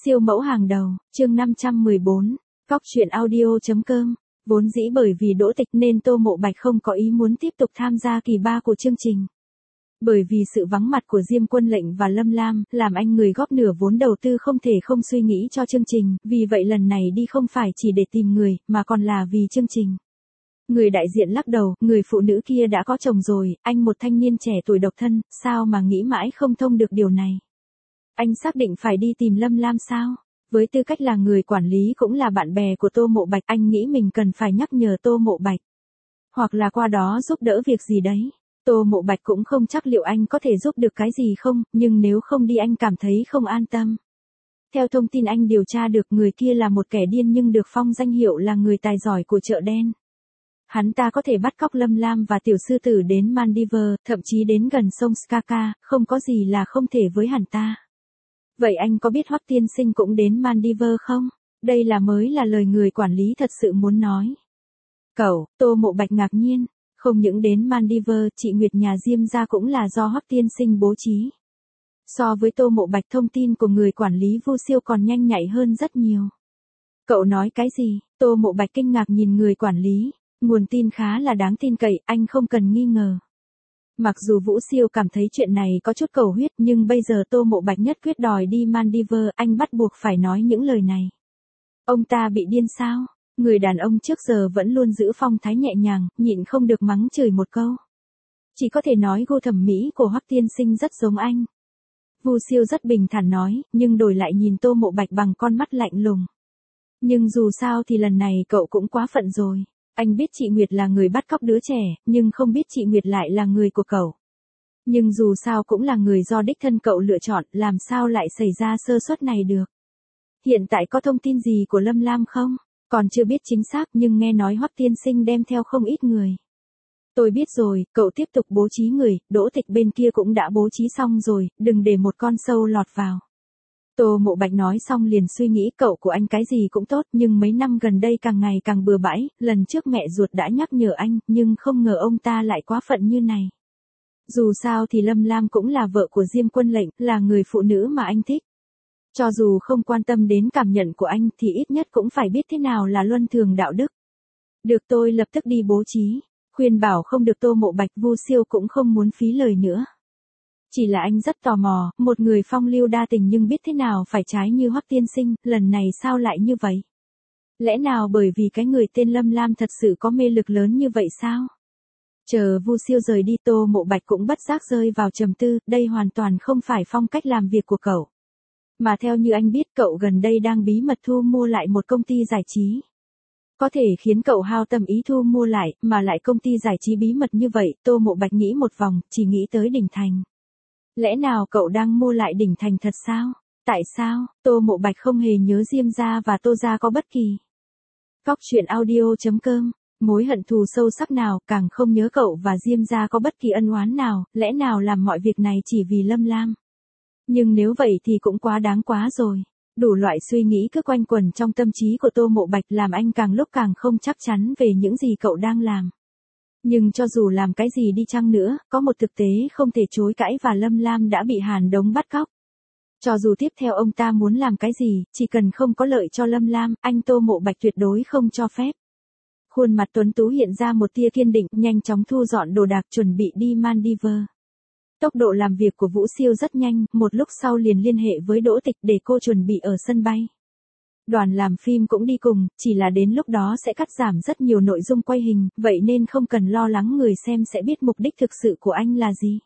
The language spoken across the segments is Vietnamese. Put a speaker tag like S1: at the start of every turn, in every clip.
S1: Siêu mẫu hàng đầu, chương 514, Góc truyện audio.com. Vốn dĩ bởi vì Đỗ Tịch nên Tô Mộ Bạch không có ý muốn tiếp tục tham gia kỳ 3 của chương trình. Bởi vì sự vắng mặt của Diêm Quân Lệnh và Lâm Lam, làm anh người góp nửa vốn đầu tư không thể không suy nghĩ cho chương trình, vì vậy lần này đi không phải chỉ để tìm người, mà còn là vì chương trình. Người đại diện lắc đầu, người phụ nữ kia đã có chồng rồi, anh một thanh niên trẻ tuổi độc thân, sao mà nghĩ mãi không thông được điều này. Anh xác định phải đi tìm Lâm Lam sao? Với tư cách là người quản lý cũng là bạn bè của Tô Mộ Bạch, anh nghĩ mình cần phải nhắc nhở Tô Mộ Bạch. Hoặc là qua đó giúp đỡ việc gì đấy. Tô Mộ Bạch cũng không chắc liệu anh có thể giúp được cái gì không, nhưng nếu không đi anh cảm thấy không an tâm. Theo thông tin anh điều tra được, người kia là một kẻ điên nhưng được phong danh hiệu là người tài giỏi của chợ đen. Hắn ta có thể bắt cóc Lâm Lam và tiểu sư tử đến Maldives, thậm chí đến gần sông Skaka, không có gì là không thể với hắn ta. Vậy anh có biết Hoắc tiên sinh cũng đến Maldives không? Đây mới là lời người quản lý thật sự muốn nói. Cậu, Tô Mộ Bạch ngạc nhiên, không những đến Maldives, chị Nguyệt nhà Diêm gia cũng là do Hoắc tiên sinh bố trí. So với Tô Mộ Bạch, thông tin của người quản lý Vu Siêu còn nhanh nhạy hơn rất nhiều. Cậu nói cái gì? Tô Mộ Bạch kinh ngạc nhìn người quản lý, nguồn tin khá là đáng tin cậy, anh không cần nghi ngờ. Mặc dù Vũ Siêu cảm thấy chuyện này có chút cầu huyết, nhưng bây giờ Tô Mộ Bạch nhất quyết đòi đi Maldives, anh bắt buộc phải nói những lời này. Ông ta bị điên sao? Người đàn ông trước giờ vẫn luôn giữ phong thái nhẹ nhàng, nhịn không được mắng chửi một câu. Chỉ có thể nói gu thẩm mỹ của Hoắc tiên sinh rất giống anh. Vu Siêu rất bình thản nói, nhưng đổi lại nhìn Tô Mộ Bạch bằng con mắt lạnh lùng. Nhưng dù sao thì lần này cậu cũng quá phận rồi. Anh biết chị Nguyệt là người bắt cóc đứa trẻ, nhưng không biết chị Nguyệt lại là người của cậu. Nhưng dù sao cũng là người do đích thân cậu lựa chọn, làm sao lại xảy ra sơ suất này được. Hiện tại có thông tin gì của Lâm Lam không? Còn chưa biết chính xác, nhưng nghe nói Hoắc tiên sinh đem theo không ít người. Tôi biết rồi, cậu tiếp tục bố trí người, Đỗ Tịch bên kia cũng đã bố trí xong rồi, đừng để một con sâu lọt vào. Tô Mộ Bạch nói xong liền suy nghĩ, cậu của anh cái gì cũng tốt, nhưng mấy năm gần đây càng ngày càng bừa bãi, lần trước mẹ ruột đã nhắc nhở anh, nhưng không ngờ ông ta lại quá phận như này. Dù sao thì Lâm Lam cũng là vợ của Diêm Quân Lệnh, là người phụ nữ mà anh thích. Cho dù không quan tâm đến cảm nhận của anh thì ít nhất cũng phải biết thế nào là luân thường đạo đức. Được, tôi lập tức đi bố trí. Khuyên bảo không được Tô Mộ Bạch, Vu Siêu cũng không muốn phí lời nữa. Chỉ là anh rất tò mò, một người phong lưu đa tình nhưng biết thế nào phải trái như Hoắc tiên sinh, lần này sao lại như vậy? Lẽ nào bởi vì cái người tên Lâm Lam thật sự có mê lực lớn như vậy sao? Chờ Vu Siêu rời đi, Tô Mộ Bạch cũng bất giác rơi vào trầm tư, đây hoàn toàn không phải phong cách làm việc của cậu. Mà theo như anh biết, cậu gần đây đang bí mật thu mua lại một công ty giải trí. Có thể khiến cậu hao tâm ý thu mua lại, mà lại công ty giải trí bí mật như vậy, Tô Mộ Bạch nghĩ một vòng, chỉ nghĩ tới Đỉnh Thành. Lẽ nào cậu đang mua lại Đỉnh Thành thật sao? Tại sao? Tô Mộ Bạch không hề nhớ Diêm gia và Tô gia có bất kỳ. Góc truyện audio.com. Mối hận thù sâu sắc nào, càng không nhớ cậu và Diêm gia có bất kỳ ân oán nào, lẽ nào làm mọi việc này chỉ vì Lâm Lam? Nhưng nếu vậy thì cũng quá đáng quá rồi. Đủ loại suy nghĩ cứ quanh quẩn trong tâm trí của Tô Mộ Bạch, làm anh càng lúc càng không chắc chắn về những gì cậu đang làm. Nhưng cho dù làm cái gì đi chăng nữa, có một thực tế không thể chối cãi và Lâm Lam đã bị Hàn Đống bắt cóc. Cho dù tiếp theo ông ta muốn làm cái gì, chỉ cần không có lợi cho Lâm Lam, anh Tô Mộ Bạch tuyệt đối không cho phép. Khuôn mặt tuấn tú hiện ra một tia kiên định, nhanh chóng thu dọn đồ đạc chuẩn bị đi Maldives. Tốc độ làm việc của Vũ Siêu rất nhanh, một lúc sau liền liên hệ với Đỗ Tịch để cô chuẩn bị ở sân bay. Đoàn làm phim cũng đi cùng, chỉ là đến lúc đó sẽ cắt giảm rất nhiều nội dung quay hình, vậy nên không cần lo lắng người xem sẽ biết mục đích thực sự của anh là gì.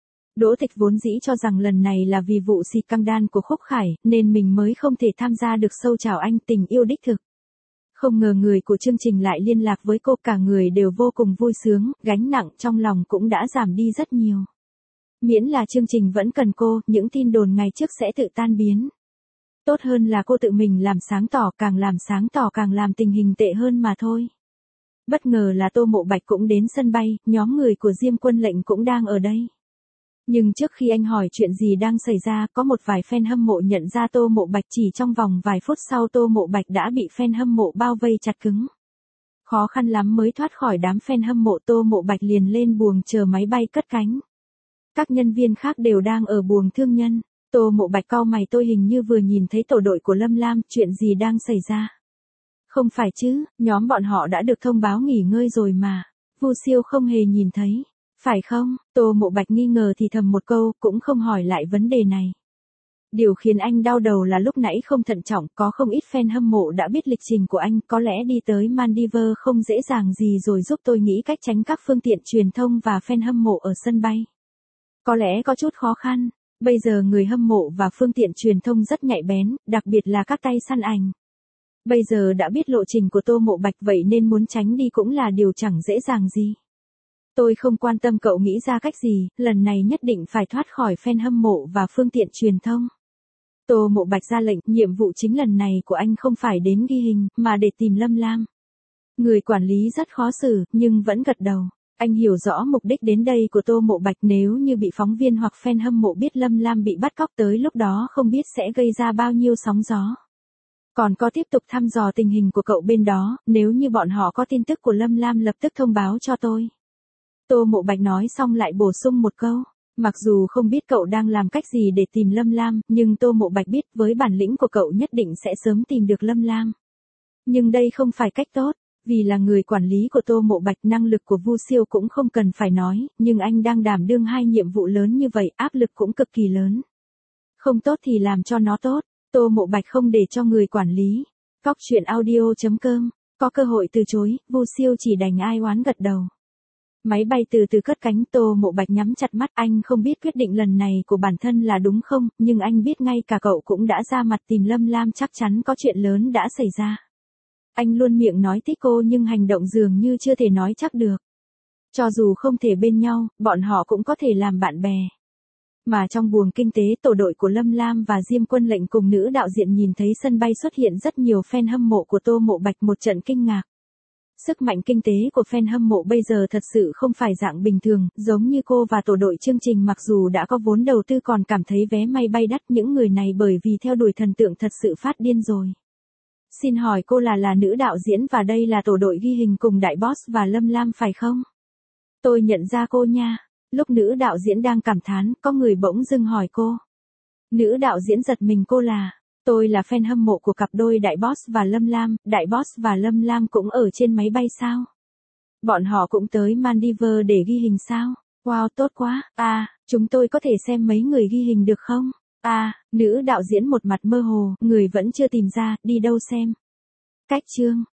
S1: Đỗ Tịch vốn dĩ cho rằng lần này là vì vụ xì căng đan của Khúc Khải, nên mình mới không thể tham gia được show chào anh tình yêu đích thực. Không ngờ người của chương trình lại liên lạc với cô, cả người đều vô cùng vui sướng, gánh nặng trong lòng cũng đã giảm đi rất nhiều. Miễn là chương trình vẫn cần cô, những tin đồn ngày trước sẽ tự tan biến. Tốt hơn là cô tự mình làm sáng tỏ, càng làm sáng tỏ càng làm tình hình tệ hơn mà thôi. Bất ngờ là Tô Mộ Bạch cũng đến sân bay, nhóm người của Diêm Quân Lệnh cũng đang ở đây. Nhưng trước khi anh hỏi chuyện gì đang xảy ra, có một vài fan hâm mộ nhận ra Tô Mộ Bạch, chỉ trong vòng vài phút sau Tô Mộ Bạch đã bị fan hâm mộ bao vây chặt cứng. Khó khăn lắm mới thoát khỏi đám fan hâm mộ, Tô Mộ Bạch liền lên buồng chờ máy bay cất cánh. Các nhân viên khác đều đang ở buồng thương nhân. Tô Mộ Bạch cau mày, tôi hình như vừa nhìn thấy tổ đội của Lâm Lam, chuyện gì đang xảy ra? Không phải chứ, nhóm bọn họ đã được thông báo nghỉ ngơi rồi mà. Vu Siêu không hề nhìn thấy. Phải không? Tô Mộ Bạch nghi ngờ thì thầm một câu, cũng không hỏi lại vấn đề này. Điều khiến anh đau đầu là lúc nãy không thận trọng, có không ít fan hâm mộ đã biết lịch trình của anh, có lẽ đi tới Maldives không dễ dàng gì rồi giúp tôi nghĩ cách tránh các phương tiện truyền thông và fan hâm mộ ở sân bay. Có lẽ có chút khó khăn, bây giờ người hâm mộ và phương tiện truyền thông rất nhạy bén, đặc biệt là các tay săn ảnh. Bây giờ đã biết lộ trình của Tô Mộ Bạch vậy nên muốn tránh đi cũng là điều chẳng dễ dàng gì. Tôi không quan tâm cậu nghĩ ra cách gì, lần này nhất định phải thoát khỏi fan hâm mộ và phương tiện truyền thông. Tô Mộ Bạch ra lệnh, nhiệm vụ chính lần này của anh không phải đến ghi hình, mà để tìm Lâm Lam. Người quản lý rất khó xử, nhưng vẫn gật đầu. Anh hiểu rõ mục đích đến đây của Tô Mộ Bạch, nếu như bị phóng viên hoặc fan hâm mộ biết Lâm Lam bị bắt cóc tới lúc đó không biết sẽ gây ra bao nhiêu sóng gió. Còn có tiếp tục thăm dò tình hình của cậu bên đó, nếu như bọn họ có tin tức của Lâm Lam lập tức thông báo cho tôi. Tô Mộ Bạch nói xong lại bổ sung một câu. Mặc dù không biết cậu đang làm cách gì để tìm Lâm Lam, nhưng Tô Mộ Bạch biết với bản lĩnh của cậu nhất định sẽ sớm tìm được Lâm Lam. Nhưng đây không phải cách tốt, vì là người quản lý của Tô Mộ Bạch, năng lực của Vu Siêu cũng không cần phải nói, nhưng anh đang đảm đương hai nhiệm vụ lớn như vậy, áp lực cũng cực kỳ lớn. Không tốt thì làm cho nó tốt, Tô Mộ Bạch không để cho người quản lý. Cóc truyện audio.com, có cơ hội từ chối, Vu Siêu chỉ đành ai oán gật đầu. Máy bay từ từ cất cánh, Tô Mộ Bạch nhắm chặt mắt, anh không biết quyết định lần này của bản thân là đúng không, nhưng anh biết ngay cả cậu cũng đã ra mặt tìm Lâm Lam, chắc chắn có chuyện lớn đã xảy ra. Anh luôn miệng nói thích cô nhưng hành động dường như chưa thể nói chắc được. Cho dù không thể bên nhau, bọn họ cũng có thể làm bạn bè. Mà trong buồng kinh tế, tổ đội của Lâm Lam và Diêm Quân Lệnh cùng nữ đạo diễn nhìn thấy sân bay xuất hiện rất nhiều fan hâm mộ của Tô Mộ Bạch, một trận kinh ngạc. Sức mạnh kinh tế của fan hâm mộ bây giờ thật sự không phải dạng bình thường, giống như cô và tổ đội chương trình mặc dù đã có vốn đầu tư còn cảm thấy vé máy bay đắt, những người này bởi vì theo đuổi thần tượng thật sự phát điên rồi. Xin hỏi cô là nữ đạo diễn và đây là tổ đội ghi hình cùng Đại Boss và Lâm Lam phải không? Tôi nhận ra cô nha. Lúc nữ đạo diễn đang cảm thán, có người bỗng dưng hỏi cô. Nữ đạo diễn giật mình, cô là... Tôi là fan hâm mộ của cặp đôi Đại Boss và Lâm Lam, Đại Boss và Lâm Lam cũng ở trên máy bay sao? Bọn họ cũng tới Maldives để ghi hình sao? Wow, tốt quá. Chúng tôi có thể xem mấy người ghi hình được không? Nữ đạo diễn một mặt mơ hồ, người vẫn chưa tìm ra, đi đâu xem? Cách chương.